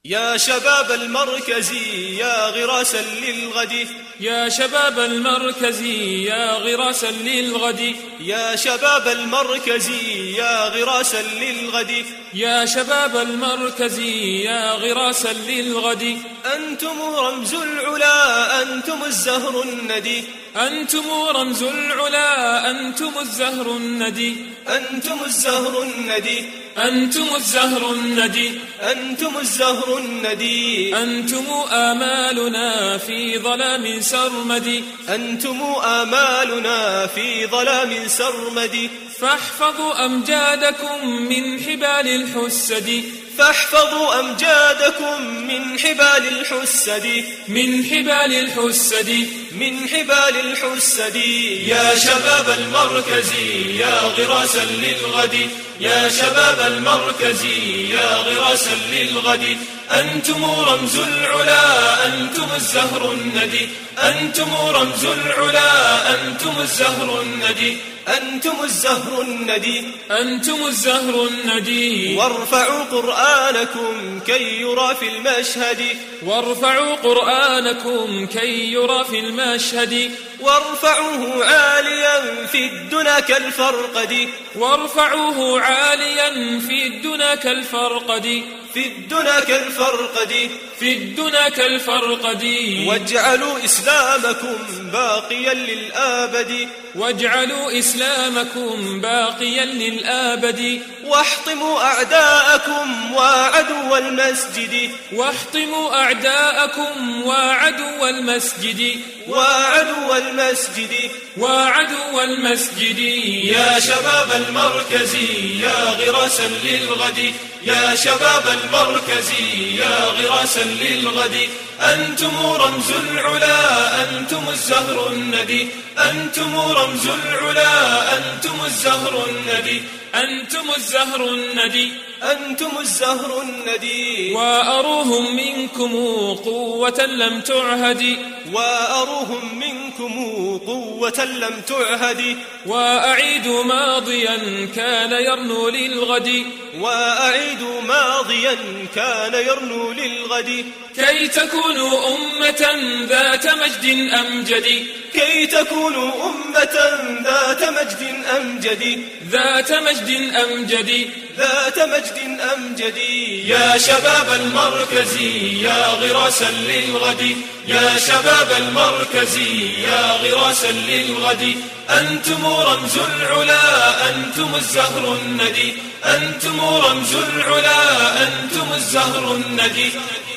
يا شباب المركز يا غراسا للغد، يا شباب المركز يا غراسا للغد، يا شباب المركز يا غراسا للغد، يا شباب المركز يا غراسا للغد. أنتم رمز العلا أنتم الزهر الندي، أنتم رمز العلا أنتم الزهر الندي، أنتم الزهر الندي، أنتم الزهر الندي، أنتم الزهر الندي، أنتم آمالنا في ظلام سرمدي، أنتم آمالنا في ظلام سرمدي. فاحفظوا أمجادكم من حبال الحسد، فاحفظوا أمجادكم من حبال الحسد، من حبال الحسد، من حبال الحسد. يا شباب المركز يا غراسا للغد، يا شباب المركز يا غراسا للغد. أنتم رمز العلا أنتم الزهر الندي، أنتم رمز العلا أنتم الزهر الندي، أنتم الزهر الندي، أنتم الزهر الندي. وارفعوا قرآنكم كي يرى في المشهد، وارفعوا قرآنكم كي يرى في المشهد، وارفعوه عاليا في الدنا كالفرقد، وارفعوه عاليا في الدنا كالفرقد، في الدنا كالفرقد، في الدنا كالفرقد. واجعلوا إسلامكم باقيا للآبد، واجعلوا إسلامكم باقيا للآبد. واحطموا أعداءكم وعدو المسجد، واحطموا أعداءكم وعدو المسجد، وعدو المسجد، وعدو المسجد. يا شباب المركز يا غراسا للغد، يا شباب المركز يا غراسا للغد. أنتم رمز العلا أنتم الزهر الندي، أنتم رمز العلا أنتم الزهر الندي، أنتم الزهر الندي، أنتم الزهر الندي. وأروهم منكم قوة لم تعهد، وأروهم منكم قوة لم تعهد. وأعيدوا ماضيا كان يرنو للغد، وأعيدوا ماضيا كان يرنو للغد. كي تكونوا أمة ذات مجد أمجد، كي تكونوا أمة ذات مجد أمجد، ذات مجد أمجد، ذات مجد أمجد. يا شباب المركز يا غراسا للغد، يا شباب المركز يا غراسا للغد. أنتم رمز العلا أنتم الزهر الندي، أنتم رمز العلا أنتم الزهر الندي.